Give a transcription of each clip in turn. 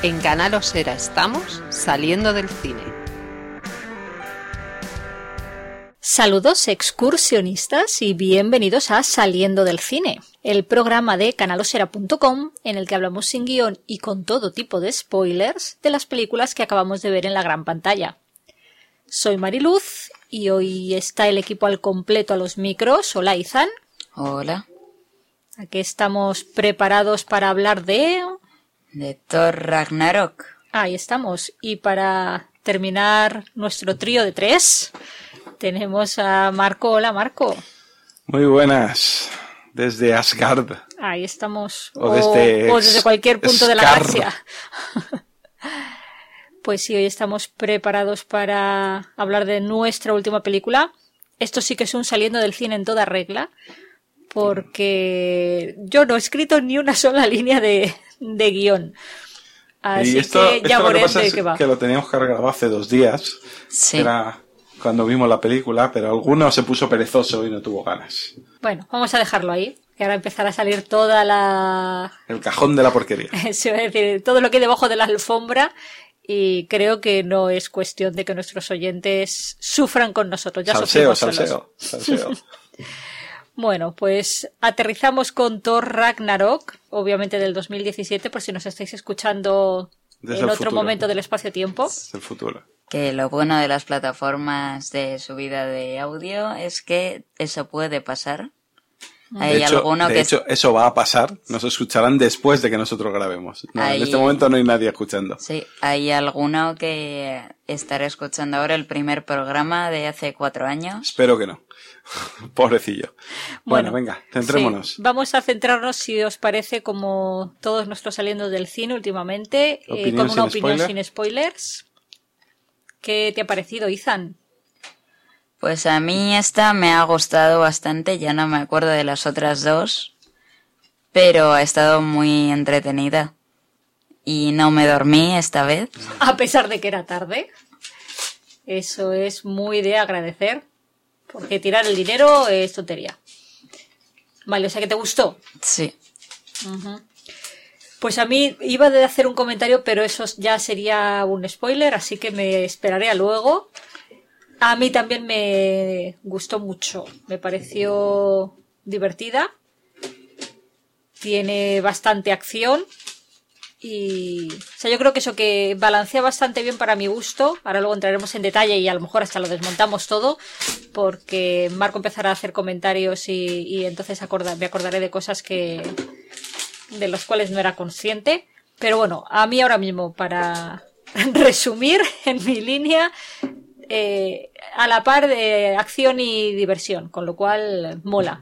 En Canal Osera estamos saliendo del cine. Saludos excursionistas y bienvenidos a Saliendo del Cine, el programa de canalosera.com en el que hablamos sin guión y con todo tipo de spoilers de las películas que acabamos de ver en la gran pantalla. Soy Mariluz y hoy está el equipo al completo a los micros. Hola, Izan. Hola. Aquí estamos preparados para hablar de Thor Ragnarok. Ahí estamos. Y para terminar nuestro trío de 3, tenemos a Marco. Hola, Marco. Muy buenas. Desde Asgard. Ahí estamos. O desde cualquier punto de la Scar. galaxia. Pues sí, hoy estamos preparados para hablar de nuestra última película. Esto sí que es un saliendo del cine en toda regla, porque yo no he escrito ni una sola línea de guión. Así que ya veré de qué va. Que lo teníamos cargado hace 2 días. Sí. Era cuando vimos la película, pero alguno se puso perezoso y no tuvo ganas. Bueno, vamos a dejarlo ahí, que ahora empezará a salir toda la... El cajón de la porquería. Se va a decir, todo lo que hay debajo de la alfombra, y creo que no es cuestión de que nuestros oyentes sufran con nosotros. Ya sufrimos solos. Salseo. Bueno, pues aterrizamos con Thor Ragnarok, obviamente del 2017, por si nos estáis escuchando Desde en el otro futuro. momento del espacio-tiempo. Es el futuro. Que lo bueno de las plataformas de subida de audio es que eso puede pasar. Hay alguno de hecho, eso va a pasar. Nos escucharán después de que nosotros grabemos. No, en este momento no hay nadie escuchando. Sí, hay alguno que estará escuchando ahora el primer programa de hace 4 años. Espero que no. Pobrecillo. Bueno, venga, centrémonos. Sí, vamos a centrarnos, si os parece, como todos nuestros saliendo del cine últimamente, con una opinión sin spoilers. ¿Qué te ha parecido, Izan? Pues a mí esta me ha gustado bastante, ya no me acuerdo de las otras 2, pero ha estado muy entretenida y no me dormí esta vez. A pesar de que era tarde. Eso es muy de agradecer, porque tirar el dinero es tontería. Vale, o sea que te gustó. Sí. Uh-huh. Pues a mí iba a hacer un comentario, pero eso ya sería un spoiler, así que me esperaré a luego. A mí también me gustó mucho, me pareció divertida, tiene bastante acción y, o sea, yo creo que eso que balancea bastante bien para mi gusto. Ahora luego entraremos en detalle y a lo mejor hasta lo desmontamos todo, porque Marco empezará a hacer comentarios y entonces me acordaré de cosas de los cuales no era consciente. Pero bueno, a mí ahora mismo, para resumir en mi línea, a la par de acción y diversión, con lo cual mola.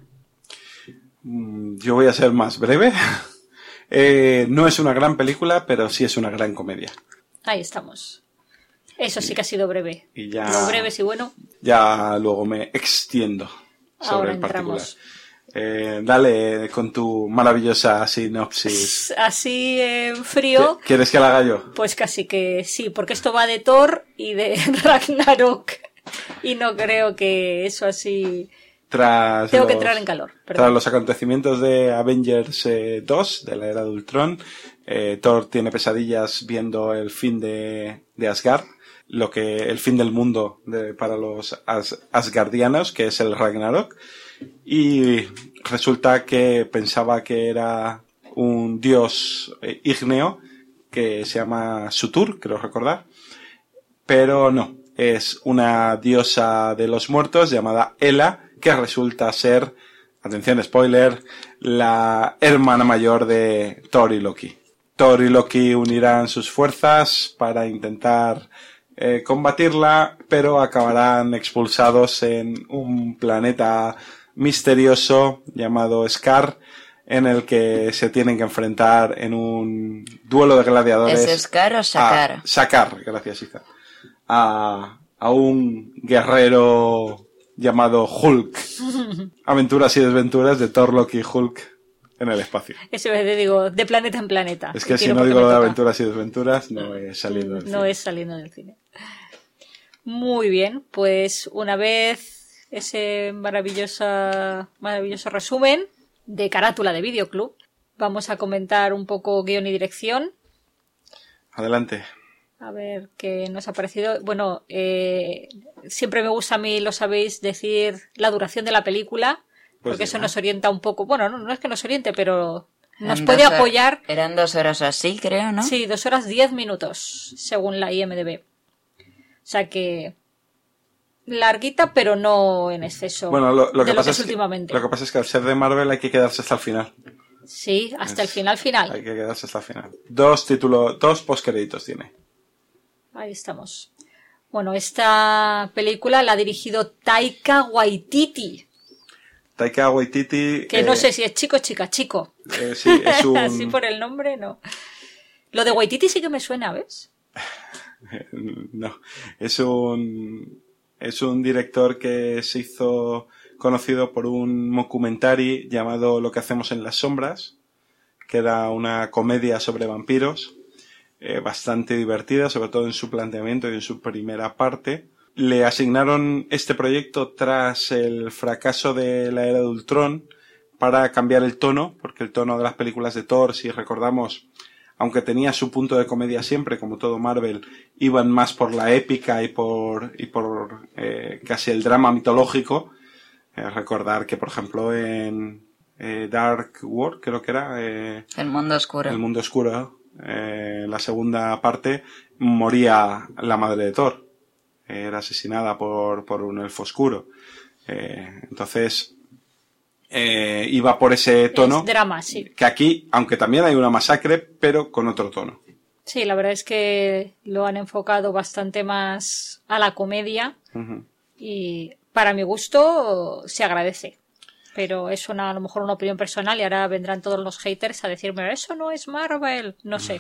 Yo voy a ser más breve. No es una gran película, pero sí es una gran comedia. Ahí estamos. Eso sí que ha sido breve. Y ya, lo breve sí bueno. Ya luego me extiendo sobre ahora el particular. Entramos. Dale con tu maravillosa sinopsis. Así en frío. ¿Quieres que la haga yo? Pues casi que sí, porque esto va de Thor y de Ragnarok. Y no creo que eso así... Tengo que entrar en calor. Perdón. Tras los acontecimientos de Avengers 2, de la era de Ultron, Thor tiene pesadillas viendo el fin de Asgard, el fin del mundo para los asgardianos, que es el Ragnarok. Y resulta que pensaba que era un dios ígneo que se llama Surtur, creo recordar, pero no, es una diosa de los muertos llamada Hela, que resulta ser, atención spoiler, la hermana mayor de Thor y Loki. Thor y Loki unirán sus fuerzas para intentar combatirla, pero acabarán expulsados en un planeta misterioso llamado Scar, en el que se tienen que enfrentar en un duelo de gladiadores. ¿Es Scar o Sakar? Sakar, gracias, Isa. A un guerrero llamado Hulk. Aventuras y desventuras de Thor, Loki y Hulk en el espacio. Eso te digo, de planeta en planeta. Es que si no digo lo de aventuras y desventuras, no es saliendo del cine. No es saliendo del cine. Muy bien, pues una vez ese maravilloso resumen de carátula de Videoclub, vamos a comentar un poco guión y dirección. Adelante. A ver qué nos ha parecido. Bueno, siempre me gusta a mí, lo sabéis, decir la duración de la película, Pues porque eso ya. nos orienta un poco. Bueno, no es que nos oriente, pero nos Eran puede 2 horas- apoyar. Eran 2 horas o así, creo, ¿no? Sí, 2 horas 10 minutos, según la IMDb. O sea que larguita, pero no en exceso Bueno, lo de que lo pasa que es es últimamente. lo que pasa es que al ser de Marvel hay que quedarse hasta el final. Sí, hasta el final. Hay que quedarse hasta el final. 2 postcréditos tiene. Ahí estamos. Bueno, esta película la ha dirigido Taika Waititi, Taika Waititi. que no sé si es chico o chica, chico. Sí, es un. Así por el nombre, no. Lo de Waititi sí que me suena, ¿ves? No, es un director que se hizo conocido por un mockumentary llamado Lo que hacemos en las sombras, que era una comedia sobre vampiros, bastante divertida, sobre todo en su planteamiento y en su primera parte. Le asignaron este proyecto tras el fracaso de la Era de Ultron para cambiar el tono, porque el tono de las películas de Thor, si recordamos, aunque tenía su punto de comedia siempre, como todo Marvel, iban más por la épica y por casi el drama mitológico. Recordar que, por ejemplo, en Dark World, creo que era, El mundo oscuro. El mundo oscuro, la segunda parte, moría la madre de Thor. Era asesinada por un elfo oscuro. Entonces, iba por ese tono. Es drama, sí. Que aquí, aunque también hay una masacre, pero con otro tono. Sí, la verdad es que lo han enfocado bastante más a la comedia Ujú. y para mi gusto se agradece. Pero es a lo mejor una opinión personal y ahora vendrán todos los haters a decirme eso no es Marvel. No sé.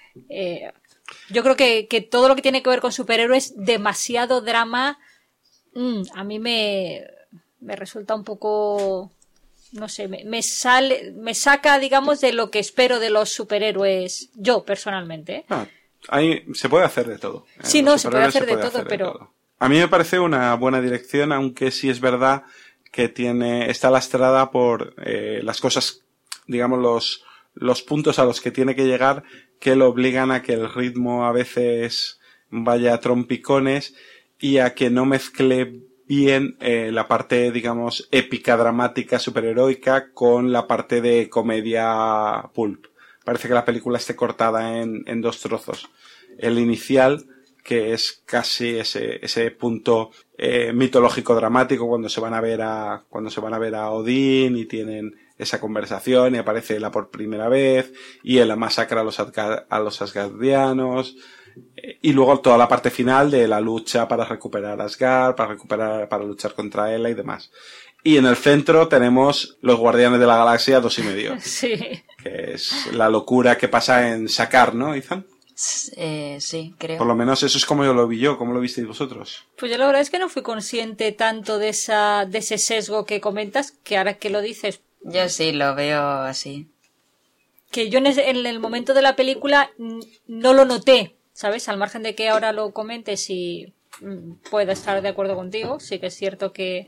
Yo creo que todo lo que tiene que ver con superhéroes, demasiado drama, a mí me resulta un poco, no sé, me saca, digamos, de lo que espero de los superhéroes, yo personalmente. Ahí se puede hacer de todo. Sí, Los no, se puede superhéroes hacer de todo, pero todo. A mí me parece una buena dirección, aunque sí es verdad que está lastrada por las cosas, digamos, los puntos a los que tiene que llegar, que lo obligan a que el ritmo a veces vaya a trompicones y a que no mezcle bien la parte, digamos, épica, dramática, superheroica con la parte de comedia pulp. Parece que la película esté cortada en 2 trozos. El inicial, que es casi ese punto mitológico dramático cuando se van a ver a Odín y tienen esa conversación y aparece él por primera vez y él masacra a los asgardianos y luego toda la parte final de la lucha para recuperar Asgard, para luchar contra Hela y demás. Y en el centro tenemos los Guardianes de la Galaxia 2,5. sí. Que es la locura que pasa en Sakaar, ¿no, Ethan? Sí, creo. Por lo menos eso es como yo lo vi yo. ¿Cómo lo visteis vosotros? Pues yo la verdad es que no fui consciente tanto de ese sesgo que comentas, que ahora que lo dices, Yo sí lo veo así. que yo en el momento de la película no lo noté, ¿sabes? Al margen de que ahora lo comentes y pueda estar de acuerdo contigo, sí que es cierto que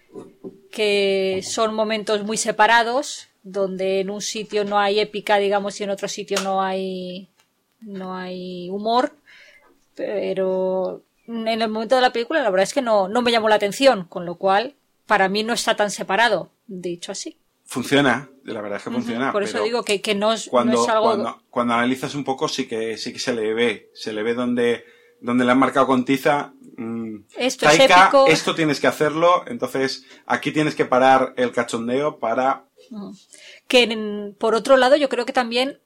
son momentos muy separados, donde en un sitio no hay épica, digamos, y en otro sitio no hay humor, pero en el momento de la película la verdad es que no me llamó la atención, con lo cual para mí no está tan separado, dicho así. Funciona, la verdad es que funciona. Por eso pero digo que no es cuando algo... cuando analizas un poco sí que se le ve donde le han marcado con tiza. Esto Taika, es épico. esto tienes que hacerlo, entonces aquí tienes que parar el cachondeo para... Que por otro lado yo creo que también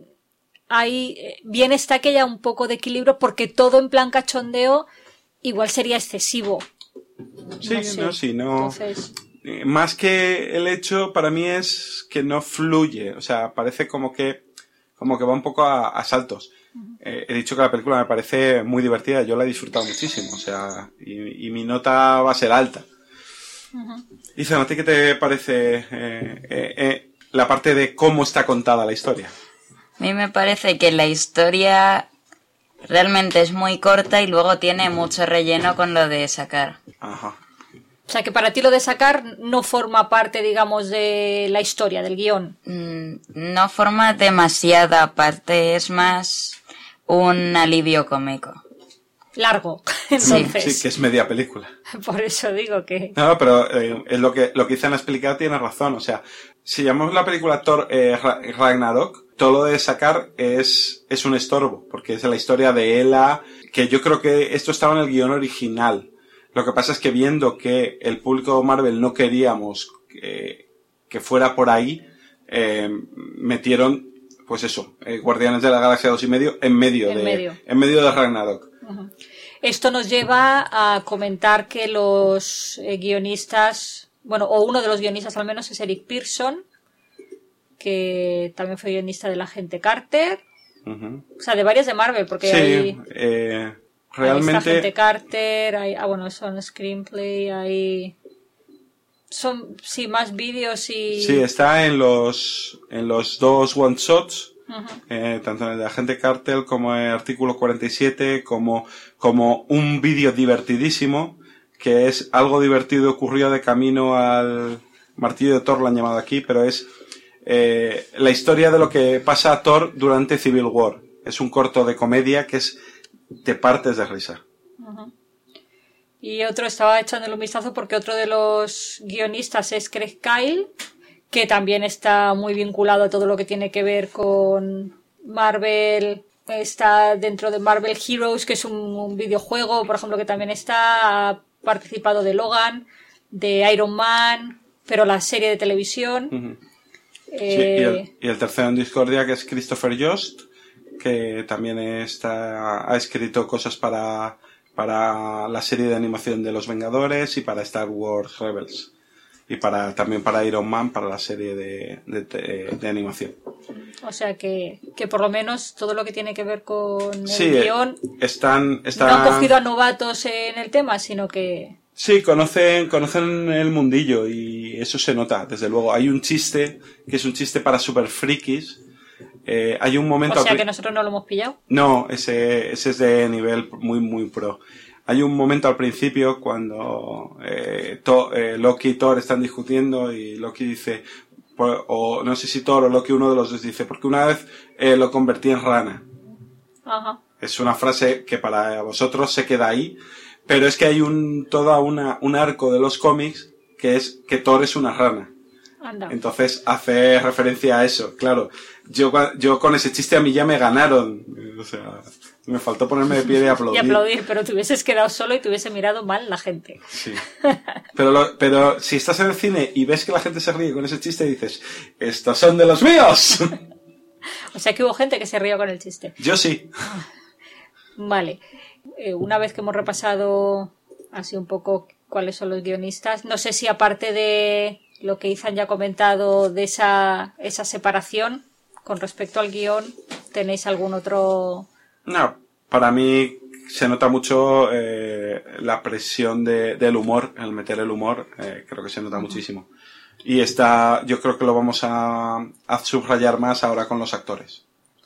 bien está que haya un poco de equilibrio, porque todo en plan cachondeo igual sería excesivo. Sí, Entonces... Más que el hecho, para mí es que no fluye. O sea, parece como que va un poco a saltos. He dicho que la película me parece muy divertida. Yo la he disfrutado muchísimo. O sea, y mi nota va a ser alta. Isa, ¿a ti qué te parece la parte de cómo está contada la historia? A mí me parece que la historia realmente es muy corta y luego tiene mucho relleno con lo de Sakaar. Ajá. O sea, que para ti lo de Sakaar no forma parte, digamos, de la historia, del guión. No forma demasiada parte, es más un alivio cómico. Largo, entonces. Sí, que es media película. Por eso digo que... No, pero es lo que Izan ha explicado, tiene razón. O sea, si llamamos la película Thor Ragnarok, todo lo de sacar es un estorbo, porque es la historia de Hela, que yo creo que esto estaba en el guión original. Lo que pasa es que viendo que el público Marvel no queríamos que fuera por ahí, metieron, pues eso, Guardianes de la Galaxia 2,5 en medio de Ragnarok. Uh-huh. Esto nos lleva a comentar que los guionistas, bueno, o uno de los guionistas al menos es Eric Pearson, que también fue guionista de La Agente Carter, Uh-huh. o sea, de varias de Marvel, porque Sí, hay... realmente... Ahí está Agente Carter, bueno, son screenplay, hay... Son, sí, más vídeos y... Sí, está en los dos one-shots, Uh-huh. tanto en el de Agente Cartel como en el Artículo 47, como un vídeo divertidísimo, que es algo divertido, ocurrió de camino al martillo de Thor, lo han llamado aquí, pero es la historia de lo que pasa a Thor durante Civil War. Es un corto de comedia que te partes de risa. Uh-huh. Y estaba echándole un vistazo porque otro de los guionistas es Craig Kyle, que también está muy vinculado a todo lo que tiene que ver con Marvel. Está dentro de Marvel Heroes, que es un videojuego, por ejemplo, que también ha participado de Logan, de Iron Man, pero la serie de televisión. Uh-huh. Sí, y el tercero en discordia, que es Christopher Yost, que también ha escrito cosas para la serie de animación de Los Vengadores y para Star Wars Rebels. Y también para Iron Man, para la serie de animación. O sea que por lo menos todo lo que tiene que ver con el guión están no han cogido a novatos en el tema, sino que... Sí, conocen el mundillo y eso se nota, desde luego. Hay un chiste, que es un chiste para super frikis. Hay un momento... O sea que nosotros no lo hemos pillado. No, ese es de nivel muy, muy pro. Hay un momento al principio cuando Loki y Thor están discutiendo y Loki dice, o no sé si Thor o Loki, uno de los dos dice, porque una vez lo convertí en rana. Ajá. Es una frase que para vosotros se queda ahí, pero es que hay un arco de los cómics que es que Thor es una rana. Anda. Entonces hace referencia a eso. Claro, yo con ese chiste a mí ya me ganaron. O sea, me faltó ponerme de pie y aplaudir. Y aplaudir, pero te hubieses quedado solo y te hubiese mirado mal la gente. Sí. Pero si estás en el cine y ves que la gente se ríe con ese chiste, dices, ¡estos son de los míos! O sea que hubo gente que se rió con el chiste. Yo sí. Vale. Una vez que hemos repasado así un poco cuáles son los guionistas, no sé si aparte de lo que Izan ya ha comentado de esa separación con respecto al guión, ¿tenéis algún otro...? No, para mí se nota mucho la presión del humor, el meter el humor, creo que se nota muchísimo. Y yo creo que lo vamos a subrayar más ahora con los actores.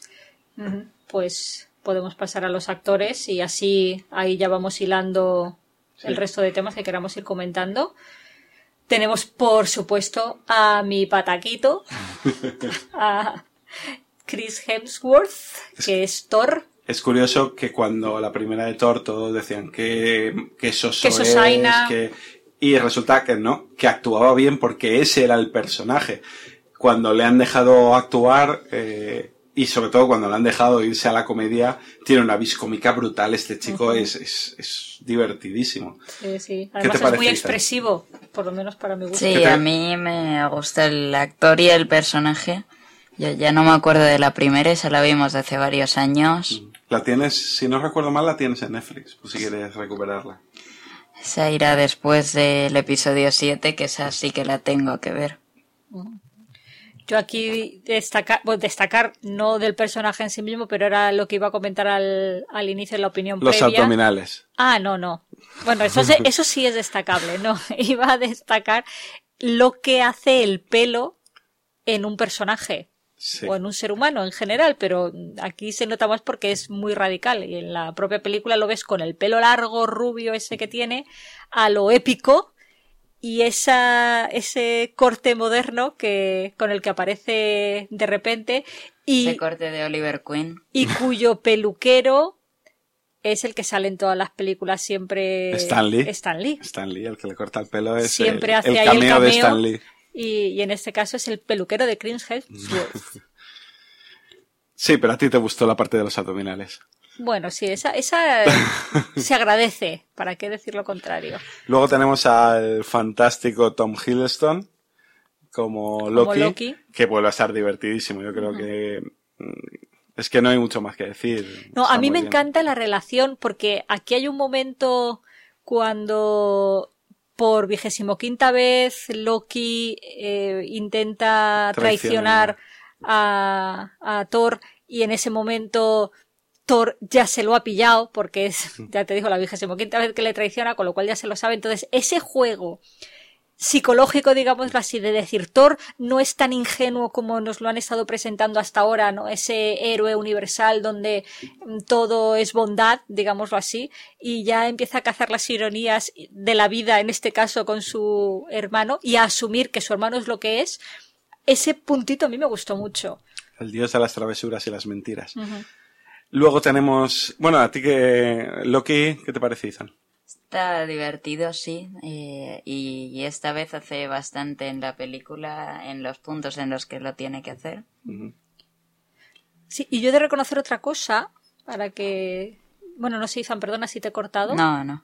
Pues podemos pasar a los actores y así ahí ya vamos hilando el resto de temas que queramos ir comentando. Tenemos, por supuesto, a mi pataquito, a Chris Hemsworth, que es Thor. Es curioso que cuando la primera de Thor todos decían que soso que Sosaina. Y resulta que no, que actuaba bien porque ese era el personaje. Cuando le han dejado actuar, y sobre todo cuando le han dejado irse a la comedia, tiene una vis cómica brutal. Este chico es divertidísimo. Sí, sí. ¿Qué Además te parece, es muy Isa? expresivo, por lo menos para mi gusto. Sí, a mí me gusta el actor y el personaje. Yo ya no me acuerdo de la primera, esa la vimos de hace varios años. La tienes, si no recuerdo mal, la tienes en Netflix, pues si quieres recuperarla. Esa irá después del episodio 7, que esa sí que la tengo que ver. Yo aquí destacar no del personaje en sí mismo, pero era lo que iba a comentar al inicio de la opinión Los previa. abdominales. Ah, no. Bueno, eso sí es destacable, ¿no? Iba a destacar lo que hace el pelo en un personaje. Sí. O en un ser humano en general, pero aquí se nota más porque es muy radical y en la propia película lo ves con el pelo largo, rubio ese que tiene, a lo épico, y ese corte moderno con el que aparece de repente y Ese corte de Oliver Queen. y cuyo peluquero es el que sale en todas las películas siempre. Stan Lee. Stan Lee, el que le corta el pelo es siempre el hace ahí el cameo de cameo Stan Lee. y en este caso es el peluquero de Chris Hemsworth. Sí, pero a ti te gustó la parte de los abdominales. Bueno, sí, esa se agradece, ¿para qué decir lo contrario? Luego tenemos al fantástico Tom Hiddleston como Loki, que vuelve a estar divertidísimo. Yo creo que es que no hay mucho más que decir. No, Está a mí muy me bien. encanta la relación porque aquí hay un momento cuando por 25ª vez Loki intenta traicionar a Thor y en ese momento Thor ya se lo ha pillado porque es, ya te digo, la 25ª vez que le traiciona, con lo cual ya se lo sabe. Entonces, ese juego psicológico, digámoslo así, de decir Thor no es tan ingenuo como nos lo han estado presentando hasta ahora, ¿no? Ese héroe universal donde todo es bondad, digámoslo así, y ya empieza a cazar las ironías de la vida, en este caso con su hermano, y a asumir que su hermano es lo que es. Ese puntito a mí me gustó mucho. El dios de las travesuras y las mentiras. Uh-huh. Luego tenemos... Bueno, a ti que... Loki, ¿qué te parece, Ethan? Está divertido, sí, y esta vez hace bastante en la película, en los puntos en los que lo tiene que hacer. Uh-huh. Sí, y yo he de reconocer otra cosa, para que... Bueno, no sé, Izan, perdona si te he cortado. No.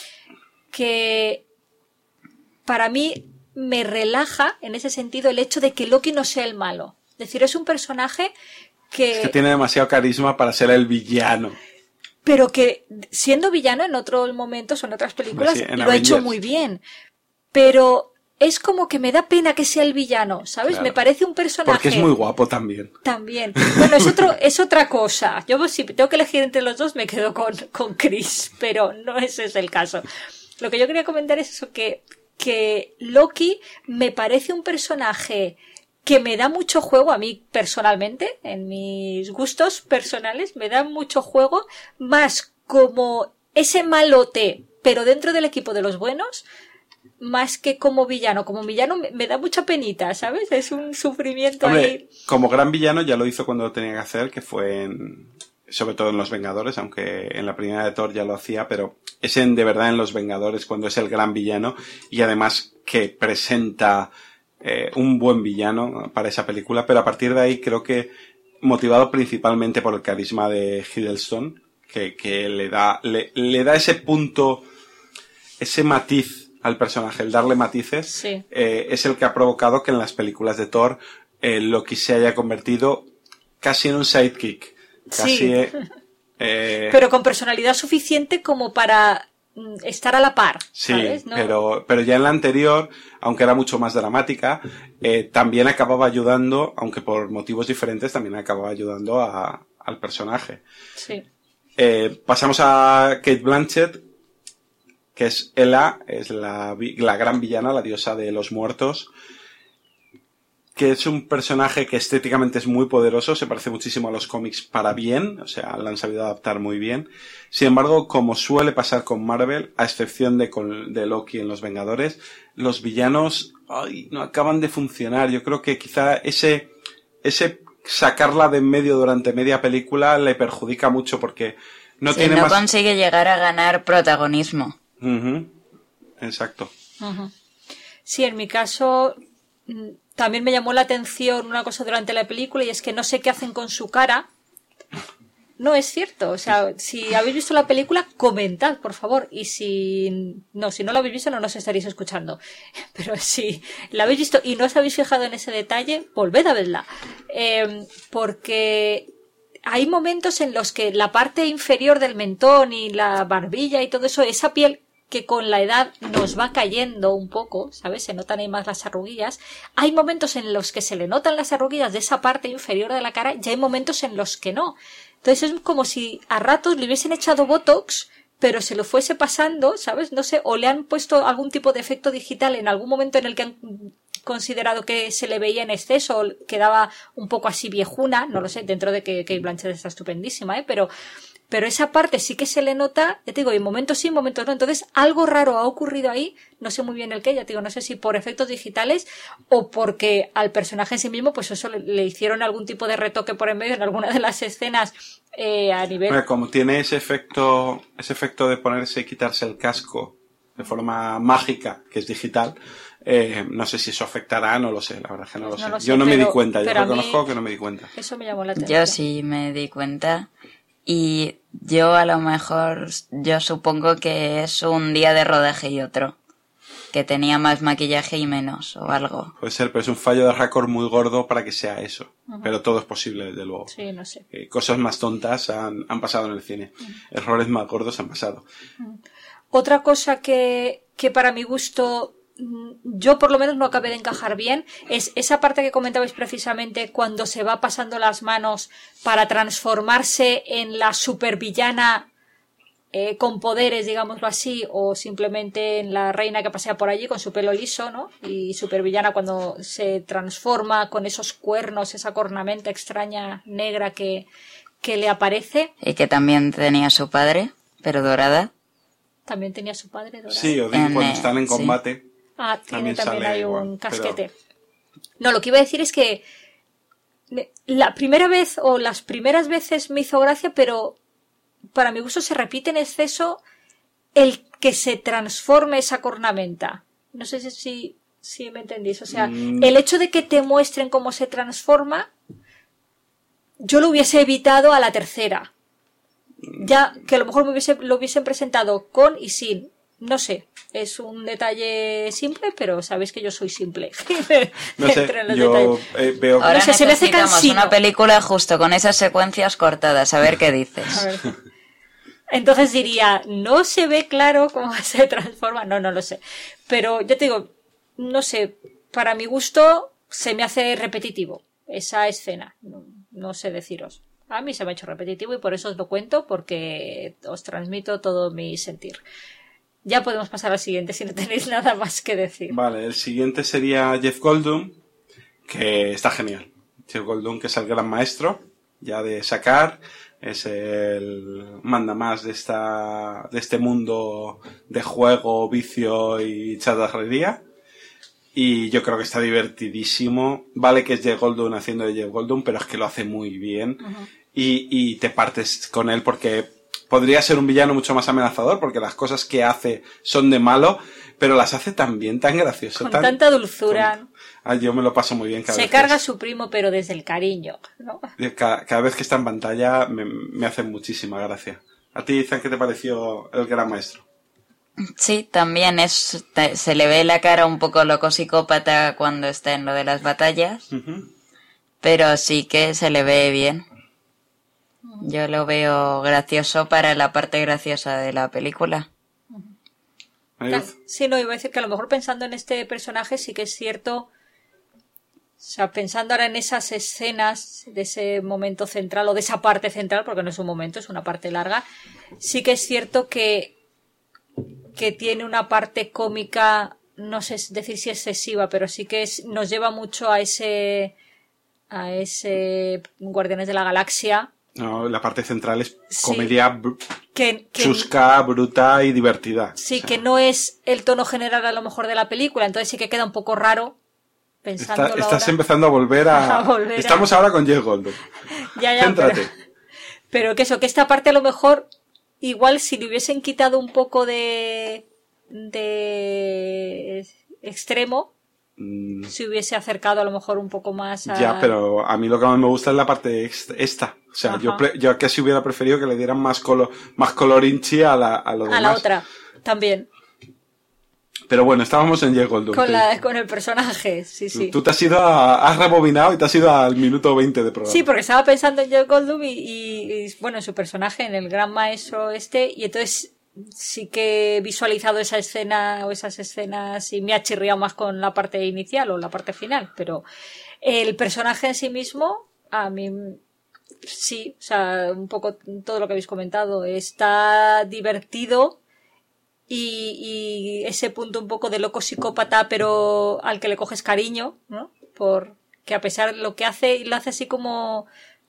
Que para mí me relaja, en ese sentido, el hecho de que Loki no sea el malo. Es decir, es un personaje Es que tiene demasiado carisma para ser el villano. Pero que siendo villano en otros momentos o en otras películas Sí, en lo ha hecho Avengers. muy bien. Pero es como que me da pena que sea el villano, ¿sabes? Claro. Me parece un personaje... Porque es muy guapo también. También. Bueno, es otra cosa. Yo si tengo que elegir entre los dos me quedo con Chris, pero no ese es el caso. Lo que yo quería comentar es eso, que Loki me parece un personaje que me da mucho juego a mí personalmente, en mis gustos personales, me da mucho juego, más como ese malote, pero dentro del equipo de los buenos, más que como villano. Como villano me da mucha penita, ¿sabes? Es un sufrimiento. Hombre, ahí. como gran villano ya lo hizo cuando lo tenía que hacer, que fue sobre todo en Los Vengadores, aunque en la primera de Thor ya lo hacía, pero es de verdad en Los Vengadores cuando es el gran villano y además que presenta un buen villano para esa película, pero a partir de ahí creo que motivado principalmente por el carisma de Hiddleston, que le da ese punto, ese matiz al personaje, el darle matices, Sí. Es el que ha provocado que en las películas de Thor Loki se haya convertido casi en un sidekick, casi, Sí. Pero con personalidad suficiente como para estar a la par, sí, ¿sabes? ¿No? pero ya en la anterior, aunque era mucho más dramática, también acababa ayudando, aunque por motivos diferentes, también acababa ayudando al personaje. Sí. Pasamos a Kate Blanchett, que es Ella, es la gran villana, la diosa de los muertos, que es un personaje que estéticamente es muy poderoso, se parece muchísimo a los cómics para bien, o sea, la han sabido adaptar muy bien. Sin embargo, como suele pasar con Marvel, a excepción de Loki en Los Vengadores, los villanos no acaban de funcionar. Yo creo que quizá ese sacarla de en medio durante media película le perjudica mucho porque no tiene no más... consigue llegar a ganar protagonismo. Uh-huh. Exacto. Uh-huh. Sí, en mi caso también me llamó la atención una cosa durante la película y es que no sé qué hacen con su cara. No es cierto, o sea, si habéis visto la película, comentad, por favor, y si no la habéis visto no nos estaréis escuchando, pero si la habéis visto y no os habéis fijado en ese detalle, volved a verla, porque hay momentos en los que la parte inferior del mentón y la barbilla y todo eso, esa piel que con la edad nos va cayendo un poco, ¿sabes? Se notan ahí más las arruguillas. Hay momentos en los que se le notan las arruguillas de esa parte inferior de la cara y hay momentos en los que no. Entonces es como si a ratos le hubiesen echado Botox, pero se lo fuese pasando, ¿sabes? No sé, o le han puesto algún tipo de efecto digital en algún momento en el que han considerado que se le veía en exceso, quedaba un poco así viejuna, no lo sé, dentro de que Cate Blanchett está estupendísima, pero esa parte sí que se le nota, ya te digo, en momentos sí, en momentos no. Entonces, algo raro ha ocurrido ahí, no sé muy bien el qué, ya te digo, no sé si por efectos digitales o porque al personaje en sí mismo, pues eso le hicieron algún tipo de retoque por en medio en alguna de las escenas a nivel... Bueno, como tiene ese efecto de ponerse y quitarse el casco de forma mágica, que es digital, no sé si eso afectará, no lo sé, la verdad es que no lo sé. No lo sé, Yo no me di pero- cuenta, yo pero a mí reconozco que no me di cuenta. Eso me llamó la atención. Yo sí me di cuenta. Y yo a lo mejor, yo supongo que es un día de rodaje y otro. Que tenía más maquillaje y menos, o algo. Puede ser, pero es un fallo de récord muy gordo para que sea eso. Pero todo es posible, desde luego. Sí, no sé. Cosas más tontas han pasado en el cine. Errores más gordos han pasado. Otra cosa que para mi gusto yo por lo menos no acabé de encajar bien es esa parte que comentabais precisamente cuando se va pasando las manos para transformarse en la supervillana con poderes, digámoslo así, o simplemente en la reina que pasea por allí con su pelo liso, ¿no? Y supervillana cuando se transforma con esos cuernos, esa cornamenta extraña negra que le aparece. Y que también tenía su padre, pero dorada. También tenía su padre dorado. Sí, Odín cuando están en combate. Ah, tiene también sale hay igual, un casquete. pero- No, lo que iba a decir es que la primera vez o las primeras veces me hizo gracia, pero para mi gusto se repite en exceso el que se transforme esa cornamenta. No sé si me entendís. O sea, el hecho de que te muestren cómo se transforma, yo lo hubiese evitado a la tercera. Ya que a lo mejor lo hubiesen presentado con y sin. No sé, es un detalle simple, pero sabéis que yo soy simple. No sé, Entre los yo detalles. veo... Ahora No sé, se me hace necesitamos cansino. una película justo con esas secuencias cortadas, a ver qué A dices. ver. Entonces diría, no se ve claro cómo se transforma. No lo sé. Pero yo te digo, no sé, para mi gusto se me hace repetitivo esa escena. No sé deciros. A mí se me ha hecho repetitivo y por eso os lo cuento, porque os transmito todo mi sentir. Ya podemos pasar al siguiente si no tenéis nada más que decir. Vale, el siguiente sería Jeff Goldblum, que está genial. Jeff Goldblum, que es el gran maestro ya de sacar, es el mandamás de este mundo de juego, vicio y chatarrería. Y yo creo que está divertidísimo. Vale que es Jeff Goldblum haciendo de Jeff Goldblum, pero es que lo hace muy bien. Y te partes con él porque podría ser un villano mucho más amenazador, porque las cosas que hace son de malo, pero las hace tan bien, tan gracioso. Con tanta dulzura. Yo me lo paso muy bien cada Se vez. carga a su primo, pero desde el cariño, ¿no? Cada vez que está en pantalla me hace muchísima gracia. ¿A ti, Izan, qué te pareció el gran maestro? Sí, también se le ve la cara un poco loco psicópata cuando está en lo de las batallas, pero sí que se le ve bien. Yo lo veo gracioso para la parte graciosa de la película. Sí, no, iba a decir que a lo mejor pensando en este personaje sí que es cierto, o sea, pensando ahora en esas escenas de ese momento central o de esa parte central, porque no es un momento, es una parte larga, sí que es cierto que tiene una parte cómica, no sé decir si excesiva, pero sí que nos lleva mucho a ese Guardianes de la Galaxia. No, la parte central es Sí. comedia Que chusca, bruta y divertida. sí, O sea, que no es el tono general a lo mejor de la película, entonces sí que queda un poco raro pensándolo estás ahora. empezando a volver a... A volver a- Estamos ahora con Jeff Goldblum. Ya, Céntrate. pero que eso, que esta parte a lo mejor, igual si le hubiesen quitado un poco de extremo, se hubiese acercado a lo mejor un poco más a... Ya, pero a mí lo que más me gusta es la parte esta. O sea, Ajá. yo casi hubiera preferido que le dieran más colorinchi a lo demás. a la otra, también, Pero bueno, estábamos en Jeff Goldblum. con el personaje, sí. Tú te has ido has rebobinado y te has ido al minuto 20 de programa. Sí, porque estaba pensando en Jeff Goldblum y, bueno, en su personaje, en el gran maestro y entonces sí que he visualizado esa escena o esas escenas y me ha chirriado más con la parte inicial o la parte final, pero el personaje en sí mismo, a mí sí, o sea, un poco todo lo que habéis comentado, está divertido y ese punto un poco de loco psicópata, pero al que le coges cariño, ¿no? Porque a pesar de lo que hace, lo hace así como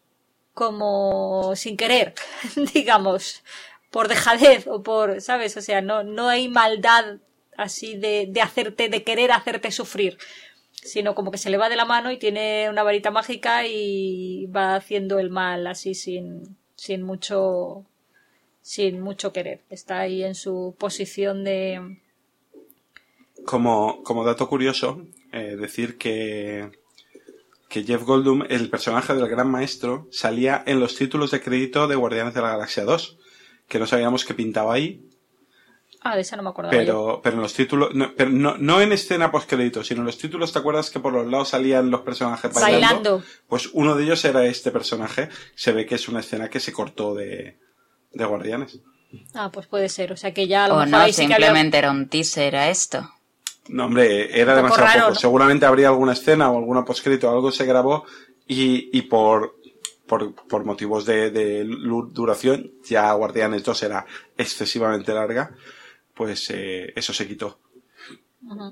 sin querer, digamos, por dejadez o por, ¿sabes? O sea, no hay maldad así de querer hacerte sufrir, sino como que se le va de la mano y tiene una varita mágica y va haciendo el mal así sin mucho querer. Está ahí en su posición de... Como dato curioso, decir que Jeff Goldblum, el personaje del Gran Maestro, salía en los títulos de crédito de Guardianes de la Galaxia 2, que no sabíamos que pintaba ahí. Ah, de esa no me acordaba yo. Pero en los títulos, no en escena postcrédito, sino en los títulos, ¿te acuerdas que por los lados salían los personajes bailando? Pues uno de ellos era este personaje. Se ve que es una escena que se cortó de Guardianes. Ah, pues puede ser. O sea que ya a lo O mejor no, ahí sí simplemente era un teaser a esto. No, hombre, era demasiado raro, poco. ¿no? Seguramente habría alguna escena o alguna postcrédito, algo se grabó y por motivos de duración, ya Guardianes 2 era excesivamente larga, pues eso se quitó. Uh-huh.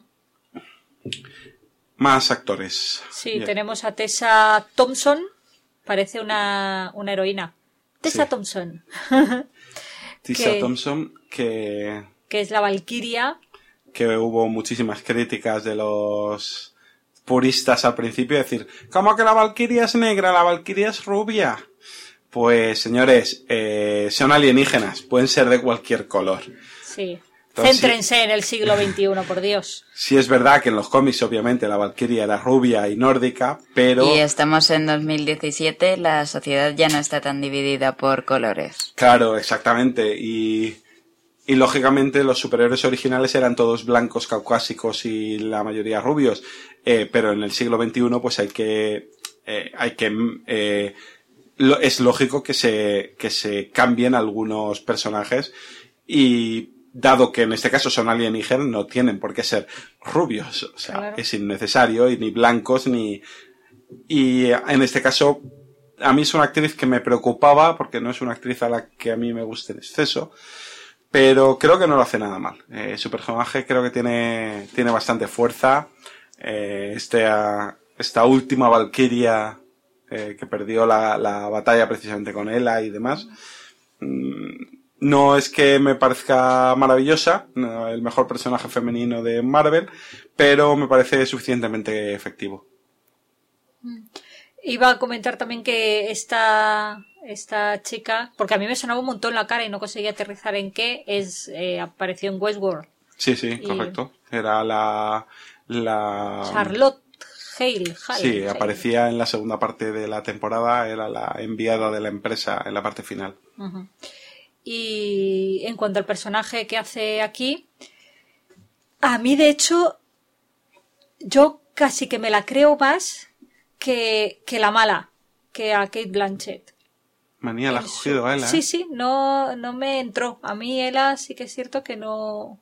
Más actores. Sí, Bien. tenemos a Tessa Thompson, parece una heroína. Tessa Sí. Thompson. Tessa Thompson, que es la Valquiria. Que hubo muchísimas críticas de los puristas al principio, decir, ¿cómo que la Valquiria es negra? La Valquiria es rubia. Pues, señores, son alienígenas, pueden ser de cualquier color. Sí. Entonces, Céntrense en el siglo XXI, por Dios. Sí es verdad que en los cómics, obviamente, la Valquiria era rubia y nórdica, pero... Y estamos en 2017, la sociedad ya no está tan dividida por colores. Claro, exactamente, y lógicamente los superhéroes originales eran todos blancos, caucásicos y la mayoría rubios, pero en el siglo XXI pues es lógico que se cambien algunos personajes y dado que en este caso son alienígenas no tienen por qué ser rubios, o sea, claro. Es innecesario y ni blancos y en este caso a mí es una actriz que me preocupaba porque no es una actriz a la que a mí me guste en exceso. Pero creo que no lo hace nada mal. Su personaje creo que tiene bastante fuerza. Esta última Valquiria que perdió la batalla precisamente con Hela y demás. No es que me parezca maravillosa, no, el mejor personaje femenino de Marvel, pero me parece suficientemente efectivo. Iba a comentar también que esta chica, porque a mí me sonaba un montón la cara y no conseguía aterrizar en qué, apareció en Westworld. Sí, correcto. Era la Charlotte Hale. Sí, aparecía en la segunda parte de la temporada, era la enviada de la empresa en la parte final. Uh-huh. Y en cuanto al personaje que hace aquí, a mí de hecho, yo casi que me la creo más que la mala, que a Cate Blanchett. Manía, la has cogido a Hela. Sí, no me entró. A mí Hela sí que es cierto que no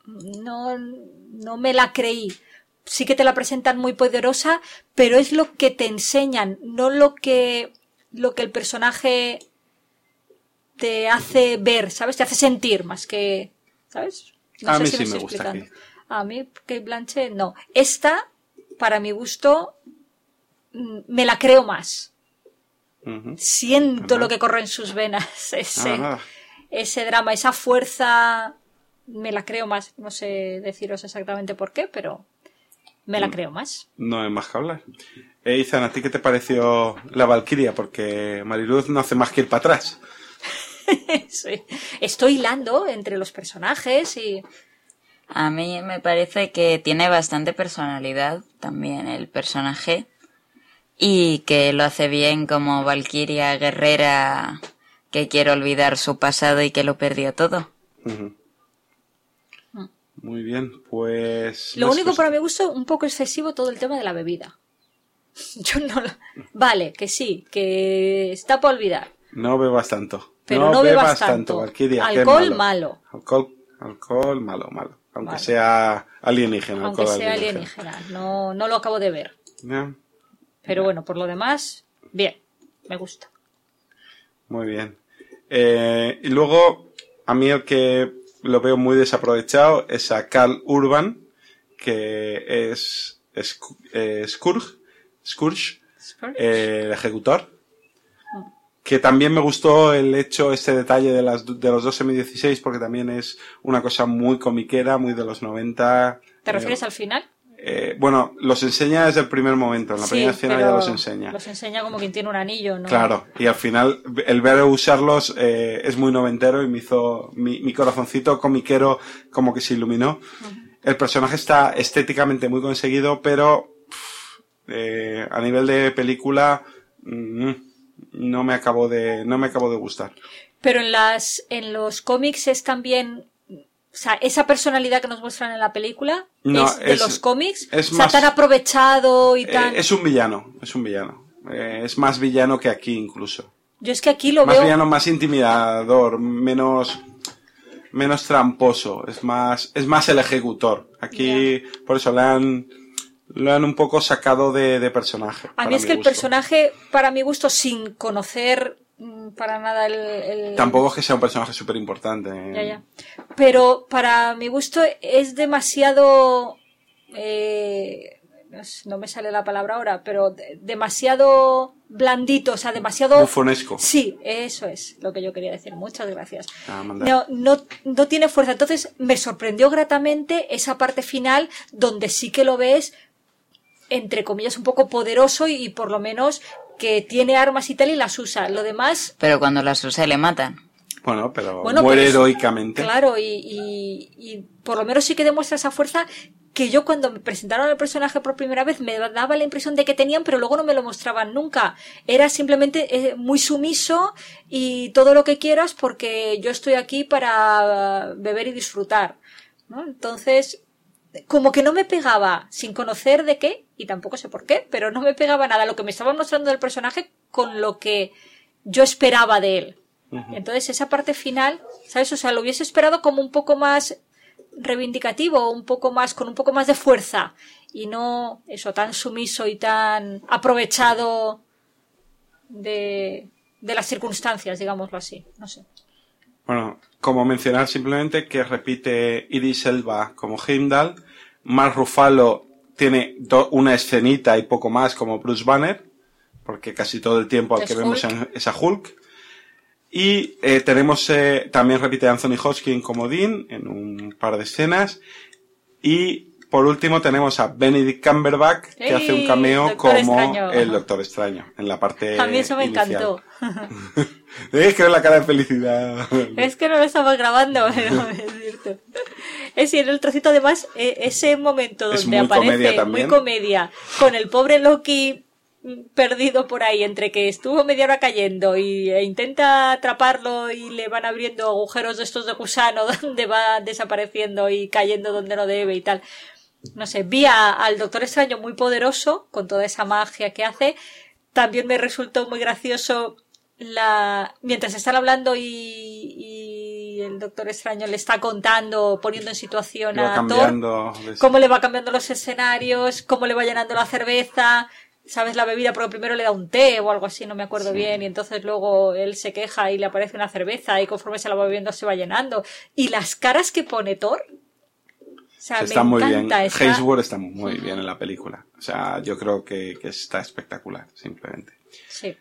me la creí. Sí que te la presentan muy poderosa, pero es lo que te enseñan, no lo que el personaje te hace ver, ¿sabes? Te hace sentir más que, ¿sabes? No a sé mí si sí me me estoy gusta explicando. aquí. A mí Cate Blanchett no. Esta, para mi gusto, me la creo más. Uh-huh. Siento lo que corre en sus venas, ese drama, esa fuerza, me la creo más. No sé deciros exactamente por qué, pero me la creo más. No hay más que hablar. Ethan, ¿a ti qué te pareció la Valquiria? Porque Mariluz no hace más que ir para atrás. Sí. Estoy hilando entre los personajes y... A mí me parece que tiene bastante personalidad también el personaje y que lo hace bien como Valquiria guerrera que quiere olvidar su pasado y que lo perdió todo. Uh-huh. Muy bien, pues... Lo único para mi gusto, un poco excesivo todo el tema de la bebida. Yo no lo... Vale, que sí, que está para olvidar. No bebas tanto. Pero no bebas tanto. Valquiria, alcohol malo. Alcohol malo. Aunque vale. Sea alienígena. Aunque sea alienígena. No lo acabo de ver. Bien. Pero bueno, por lo demás, bien. Me gusta. Muy bien. Y luego, a mí el que lo veo muy desaprovechado es a Karl Urban, que es Scourge, el ejecutor. Que también me gustó este detalle de los dos M16, porque también es una cosa muy comiquera, muy de los 90. ¿Te refieres al final? Bueno, los enseña desde el primer momento, en la primera escena ya los enseña. Los enseña como quien tiene un anillo, ¿no? Claro, y al final el ver usarlos es muy noventero y me hizo mi corazoncito comiquero como que se iluminó. El personaje está estéticamente muy conseguido, pero a nivel de película no me acabó de gustar. Pero en los cómics es también, o sea, esa personalidad que nos muestran en la película es de los cómics, es o sea, más, tan aprovechado y tan... es un villano. Es más villano que aquí incluso. Yo es que aquí lo más veo... villano, más intimidador, menos tramposo, es más el ejecutor. Aquí, por eso lo han un poco sacado de personaje. A mí es que el personaje, para mi gusto, sin conocer para nada el... Tampoco es que sea un personaje súper importante. Ya. Pero para mi gusto es demasiado... no me sale la palabra ahora, pero demasiado blandito, o sea, demasiado... bufonesco. Sí, eso es lo que yo quería decir. Muchas gracias. No tiene fuerza. Entonces me sorprendió gratamente esa parte final donde sí que lo ves, entre comillas, un poco poderoso y por lo menos que tiene armas y tal y las usa. Lo demás... Pero cuando las usa le matan. Bueno, pero muere heroicamente. Claro, y por lo menos sí que demuestra esa fuerza que yo cuando me presentaron el personaje por primera vez me daba la impresión de que tenían, pero luego no me lo mostraban nunca. Era simplemente muy sumiso y todo lo que quieras porque yo estoy aquí para beber y disfrutar, ¿no? Entonces, como que no me pegaba, sin conocer de qué, y tampoco sé por qué, pero no me pegaba nada lo que me estaban mostrando del personaje con lo que yo esperaba de él. Entonces esa parte final, ¿sabes? O sea, lo hubiese esperado como un poco más reivindicativo, con un poco más de fuerza y no eso tan sumiso y tan aprovechado de las circunstancias, digámoslo así, no sé. Bueno, como mencionar simplemente que repite Idris Elba como Heimdall, Mark Ruffalo tiene una escenita y poco más como Bruce Banner, porque casi todo el tiempo al que vemos es a Hulk. Y también repite Anthony Hopkins como Dean en un par de escenas. Y por último tenemos a Benedict Cumberbatch, que hace un cameo como el Doctor Extraño en la parte A mí eso me encantó. Es que ver la cara de felicidad. Es que no lo estamos grabando, pero es cierto. Es decir, el trocito además, ese momento donde aparece muy comedia, con el pobre Loki perdido por ahí, entre que estuvo media hora cayendo e intenta atraparlo y le van abriendo agujeros de estos de gusano donde va desapareciendo y cayendo donde no debe y tal. No sé, vi al Doctor Extraño muy poderoso con toda esa magia que hace. También me resultó muy gracioso mientras están hablando y el Doctor Extraño le está contando, poniendo en situación a Thor, cómo le va cambiando los escenarios, cómo le va llenando la cerveza, ¿sabes? La bebida, porque primero le da un té o algo así, no me acuerdo bien, y entonces luego él se queja y le aparece una cerveza y conforme se la va bebiendo se va llenando. Y las caras que pone Thor, o sea, está me muy encanta. Bien. Hemsworth está muy bien en la película. O sea, yo creo que está espectacular, simplemente. Sí.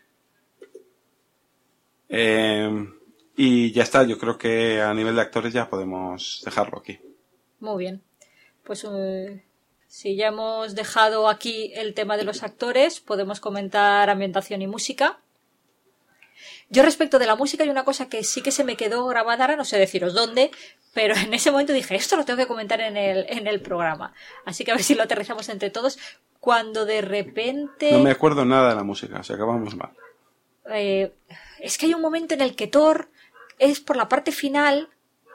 Y ya está, yo creo que a nivel de actores ya podemos dejarlo aquí. Muy bien. Pues si ya hemos dejado aquí el tema de los actores, podemos comentar ambientación y música. Yo respecto de la música hay una cosa que sí que se me quedó grabada, ahora no sé deciros dónde, pero en ese momento dije, esto lo tengo que comentar en el programa. Así que a ver si lo aterrizamos entre todos. Cuando de repente... No me acuerdo nada de la música, o sea que vamos mal. Es que hay un momento en el que Thor es por la parte final,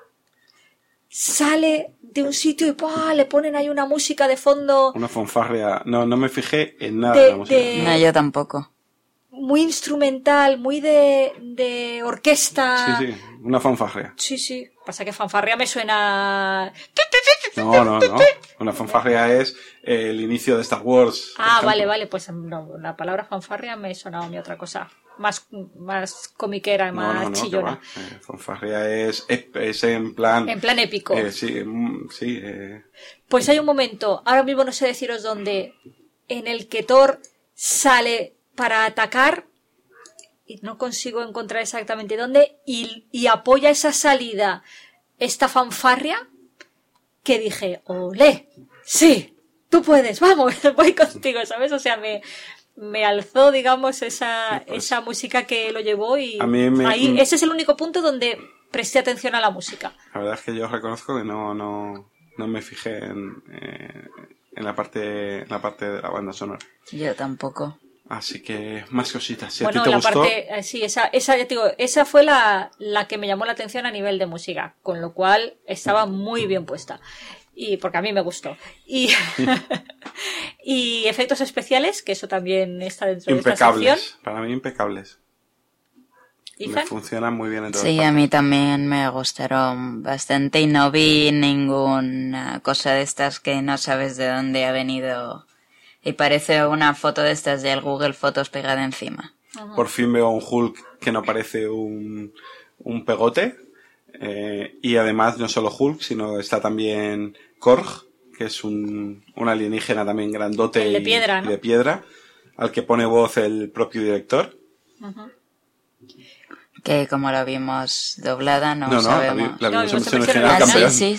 sale de un sitio y ¡pah! Le ponen ahí una música de fondo. Una fanfarria. No me fijé en nada de la música. No, yo tampoco. Muy instrumental, muy de orquesta. Sí, una fanfarria. Sí. Pasa que fanfarria me suena... No. Una fanfarria es el inicio de Star Wars. Ah, vale, pues no, la palabra fanfarria me sonaba a mí otra cosa. más comiquera y más No, chillona. que va. Fanfarria es en plan... En plan épico. Sí. Pues hay un momento, ahora mismo no sé deciros dónde, en el que Thor sale para atacar, y no consigo encontrar exactamente dónde, y apoya esa salida, esta fanfarria, que dije, ¡olé! ¡Sí! ¡Tú puedes! ¡Vamos! Voy contigo, ¿sabes? O sea, me alzó, digamos, esa música que lo llevó y ese es el único punto donde presté atención a la música. La verdad es que yo reconozco que no me fijé en la parte de la banda sonora. Yo tampoco. Así que más cositas. Si Bueno, a ti te la gustó... parte, sí, esa ya te digo, esa fue la que me llamó la atención a nivel de música, con lo cual estaba muy bien puesta. Y porque a mí me gustó. Y efectos especiales, que eso también está dentro de esta sección. Impecables, para mí impecables. ¿Ethan? Me funcionan muy bien en todas Sí, partes. a mí también me gustaron bastante y no vi ninguna cosa de estas que no sabes de dónde ha venido y parece una foto de estas del Google Fotos pegada encima. Por fin veo a un Hulk que no parece un pegote. Y además no solo Hulk, sino está también Korg, que es un alienígena también grandote El de piedra, y ¿no? de piedra, al que pone voz el propio director. Que como lo vimos doblada no No, sabemos. la No, versión versión original Ah, campeón. sí.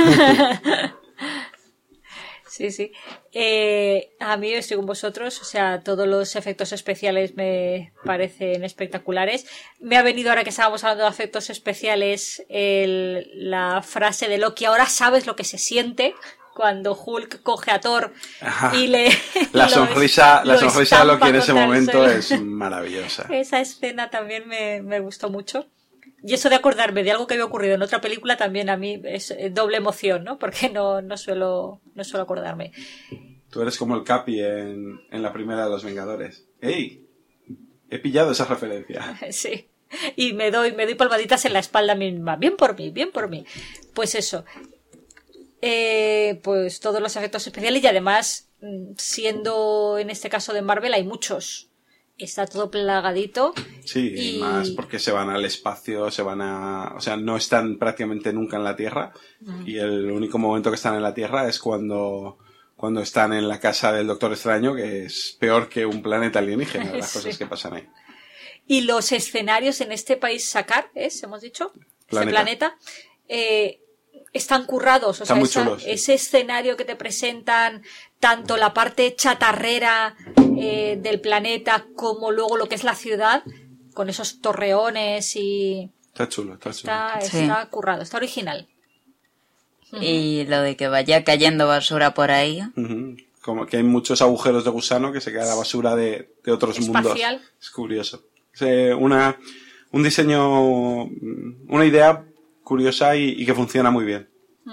Sí. A mí estoy con vosotros, o sea, todos los efectos especiales me parecen espectaculares. Me ha venido, ahora que estábamos hablando de efectos especiales, la frase de Loki, ahora sabes lo que se siente cuando Hulk coge a Thor y le... La sonrisa de estampa Loki en ese contra el momento suelo. es maravillosa. Esa escena también me gustó mucho. Y eso de acordarme de algo que había ocurrido en otra película también a mí es doble emoción, ¿no? Porque no suelo acordarme. Tú eres como el Capi en la primera de Los Vengadores. ¡Ey! He pillado esa referencia. Sí. Y me doy palmaditas en la espalda misma. Bien por mí. Pues eso. Pues todos los efectos especiales y además, siendo en este caso de Marvel, hay muchos. Está todo plagadito. Sí, y más porque se van al espacio, o sea, no están prácticamente nunca en la Tierra. Y el único momento que están en la Tierra es cuando están en la casa del Doctor Extraño, que es peor que un planeta alienígena, las cosas que pasan ahí. Y los escenarios en este país Sakaar, hemos dicho, este planeta, están currados. O Están muy sea, chulos, sí. Ese escenario que te presentan, tanto la parte chatarrera del planeta como luego lo que es la ciudad, con esos torreones y... Está chulo. Está currado, está original. Y lo de que vaya cayendo basura por ahí. Ujú. Como que hay muchos agujeros de gusano que se cae la basura de otros Espacial. mundos. Es curioso. Es un diseño, una idea curiosa y que funciona muy bien.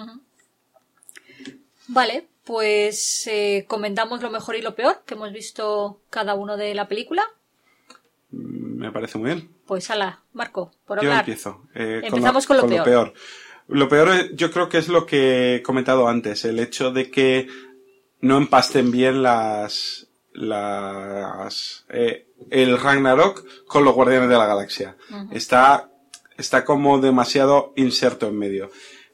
Vale, pues comentamos lo mejor y lo peor que hemos visto cada uno de la película. Me parece muy bien. Pues ala, Marco, por Yo hablar. empiezo. Empezamos con lo peor. Lo peor yo creo que es lo que he comentado antes, el hecho de que no empasten bien el Ragnarok con los Guardianes de la Galaxia. Está como demasiado inserto en medio.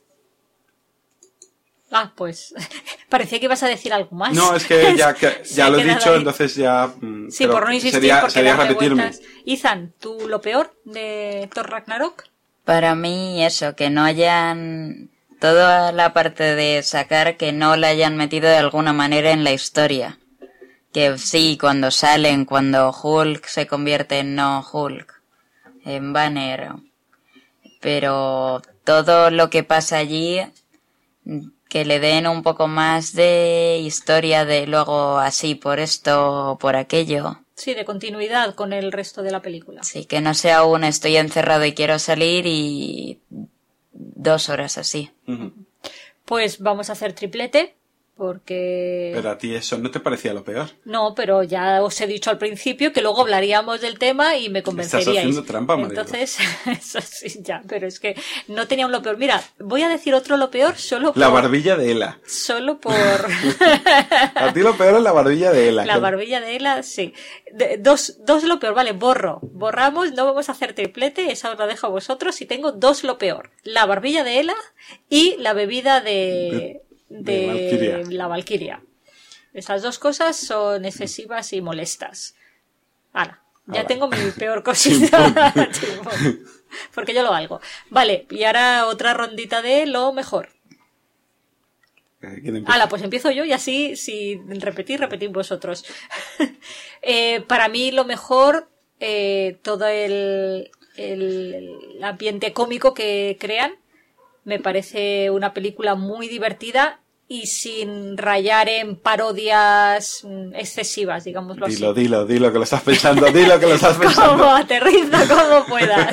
Ah, pues parecía que ibas a decir algo más. No, es que ya lo he dicho, ahí. Entonces ya... Sí, por no insistir, porque sería darle repetirme. vueltas. Ethan, ¿tú lo peor de Thor Ragnarok? Para mí eso, que no hayan... Toda la parte de sacar que no la hayan metido de alguna manera en la historia. Que sí, cuando Hulk se convierte en no Hulk, en Banner. Pero todo lo que pasa allí, que le den un poco más de historia de luego así por esto o por aquello. Sí, de continuidad con el resto de la película. Sí, que no sea un estoy encerrado y quiero salir y 2 horas así. Ujú. Pues vamos a hacer triplete. Porque... Pero a ti eso no te parecía lo peor. No, pero ya os he dicho al principio que luego hablaríamos del tema y me convenceríais. Estás haciendo trampa, Marilu. Entonces, eso sí, ya, pero es que no tenía un lo peor. Mira, voy a decir otro lo peor solo por... La barbilla de Ela. Solo por... A ti lo peor es la barbilla de Ela. La barbilla de Ela, sí. Dos lo peor, vale, borramos, no vamos a hacer triplete, esa os la dejo a vosotros, y tengo dos lo peor. La barbilla de Ela y la bebida de Valkyria. La Valkyria. Esas dos cosas son excesivas y molestas. Ya Ala. tengo mi peor cosita. Porque yo lo valgo. Vale, y ahora otra rondita de lo mejor. ¿Quién empieza? Pues empiezo yo y así, si repetís vosotros. Para mí lo mejor, todo el ambiente cómico que crean, me parece una película muy divertida y sin rayar en parodias excesivas, digámoslo así. Dilo, que lo estás pensando, dilo que lo estás pensando. Como aterriza como puedas.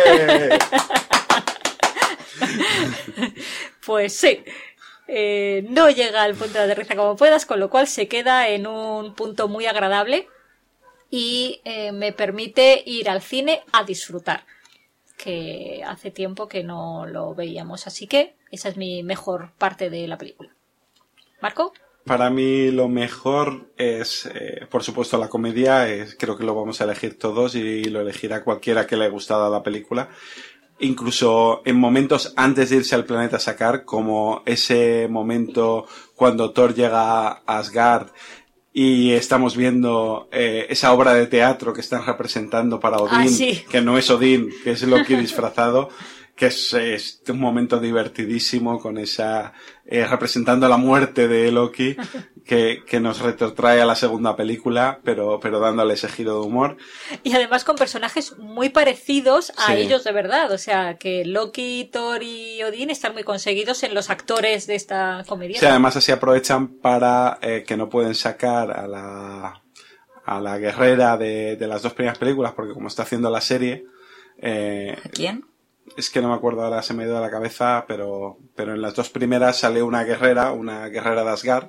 Pues sí. No llega al punto de aterriza como puedas, con lo cual se queda en un punto muy agradable y me permite ir al cine a disfrutar, que hace tiempo que no lo veíamos, así que esa es mi mejor parte de la película. ¿Marco? Para mí lo mejor es, por supuesto, la comedia. Creo que lo vamos a elegir todos y lo elegirá cualquiera que le haya gustado la película. Incluso en momentos antes de irse al planeta Sakaar, como ese momento cuando Thor llega a Asgard y estamos viendo esa obra de teatro que están representando para Odín, sí. Que no es Odín, que es Loki disfrazado, que es un momento divertidísimo con esa representando la muerte de Loki que nos retrotrae a la segunda película, pero dándole ese giro de humor. Y además con personajes muy parecidos a Sí. ellos de verdad, o sea que Loki, Thor y Odín están muy conseguidos en los actores de esta comedia. Sí, además así aprovechan para que no pueden sacar a la guerrera de las dos primeras películas, porque como está haciendo la serie... ¿A quién? Es que no me acuerdo ahora, se me ha ido a la cabeza, pero en las dos primeras sale una guerrera de Asgard,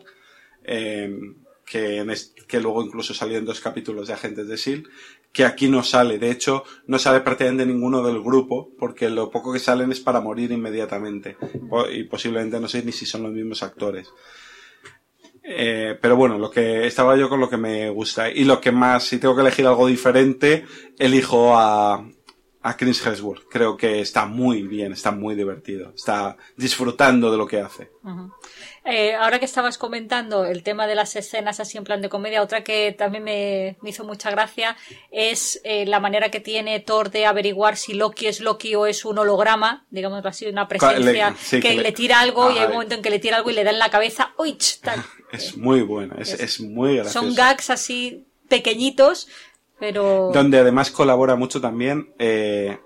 que luego incluso salió en 2 capítulos de Agentes de S.H.I.E.L.D., que aquí no sale. De hecho, no sale prácticamente ninguno del grupo, porque lo poco que salen es para morir inmediatamente. Y posiblemente no sé ni si son los mismos actores. Pero bueno, estaba yo con lo que me gusta. Y lo que más, si tengo que elegir algo diferente, elijo a Chris Hemsworth. Creo que está muy bien, está muy divertido, está disfrutando de lo que hace. Uh-huh. Ahora que estabas comentando el tema de las escenas así en plan de comedia, otra que también me hizo mucha gracia es la manera que tiene Thor de averiguar si Loki es Loki o es un holograma, digámoslo así, una presencia que le tira algo y hay un momento en que le tira algo y le da en la cabeza ¡uy! Tal. Es muy buena, es muy gracioso. Son gags así pequeñitos, pero... Donde además colabora mucho también el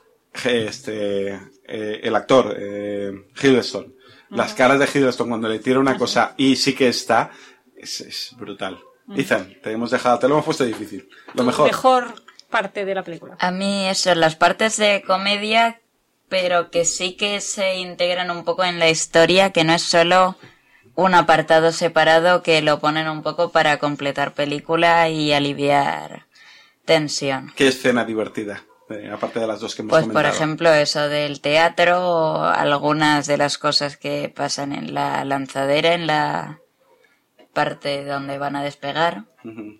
actor Hiddleston. Las caras de Hiddleston cuando le tira una cosa y sí que está, es brutal. Ethan, te lo hemos puesto difícil. Lo mejor parte de la película. A mí eso, las partes de comedia, pero que sí que se integran un poco en la historia, que no es solo un apartado separado, que lo ponen un poco para completar película y aliviar tensión. ¿Qué escena divertida? Aparte de las dos que hemos pues comentado. Por ejemplo eso del teatro o algunas de las cosas que pasan en la lanzadera, en la parte donde van a despegar. Uh-huh.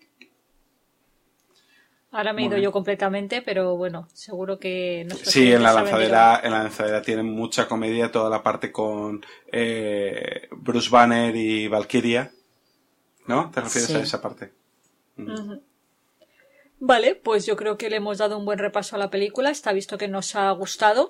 Ahora me he ido yo completamente, pero bueno, seguro que... Sí, en la lanzadera tienen mucha comedia, toda la parte con Bruce Banner y Valkyria, ¿no? ¿Te refieres a esa parte? Uh-huh. Vale, pues yo creo que le hemos dado un buen repaso a la película. Está visto que nos ha gustado.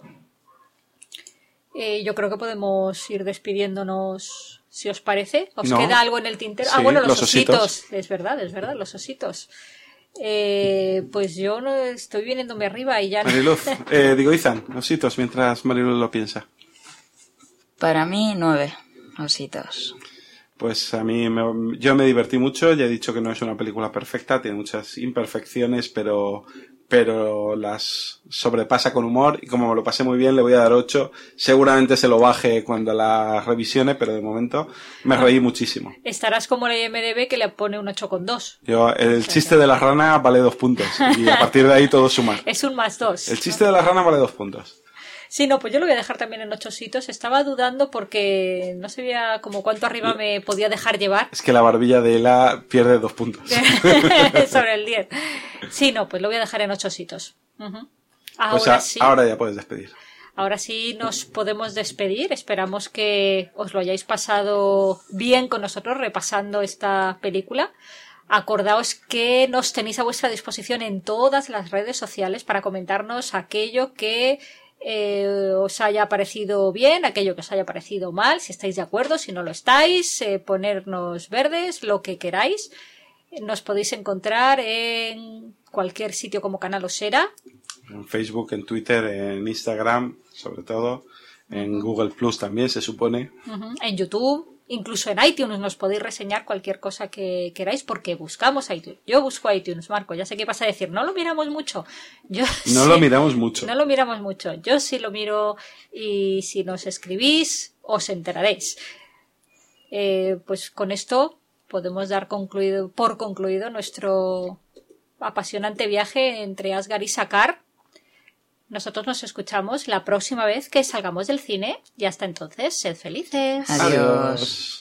Yo creo que podemos ir despidiéndonos, si os parece. ¿Os queda algo en el tintero? Sí, Bueno, los ositos. Es verdad, los ositos. Pues yo no estoy viniéndome arriba y ya... Mariluz, Ethan, ositos, mientras Mariluz lo piensa. Para mí, 9 ositos. Pues a mí yo me divertí mucho, ya he dicho que no es una película perfecta, tiene muchas imperfecciones, pero pero las sobrepasa con humor y como me lo pasé muy bien le voy a dar 8. Seguramente se lo baje cuando la revisione, pero de momento me reí muchísimo. Estarás como la IMDb que le pone un 8,2. El chiste de la rana vale 2 puntos y a partir de ahí todo sumar. Es un +2. El chiste de la rana vale 2 puntos. Sí, no, pues yo lo voy a dejar también en 8. Estaba dudando porque no sabía como cuánto arriba me podía dejar llevar. Es que la barbilla de Ela pierde 2 puntos. Sobre el 10. Sí, no, pues lo voy a dejar en 8. Ahora Pues sí. ahora ya puedes despedir. Ahora sí nos podemos despedir. Esperamos que os lo hayáis pasado bien con nosotros repasando esta película. Acordaos que nos tenéis a vuestra disposición en todas las redes sociales para comentarnos aquello que os haya parecido bien, aquello que os haya parecido mal, si estáis de acuerdo, si no lo estáis, ponernos verdes, lo que queráis. Nos podéis encontrar en cualquier sitio como Canal Osera. En Facebook, en Twitter, en Instagram, sobre todo. En Google Plus también, se supone. En YouTube. Incluso en iTunes nos podéis reseñar cualquier cosa que queráis porque buscamos iTunes. Yo busco iTunes, Marco. Ya sé qué vas a decir. No lo miramos mucho. Lo miramos mucho. No lo miramos mucho. Yo sí lo miro y si nos escribís os enteraréis. Pues con esto podemos dar por concluido nuestro apasionante viaje entre Asgard y Sakaar. Nosotros nos escuchamos la próxima vez que salgamos del cine y hasta entonces, sed felices. Adiós.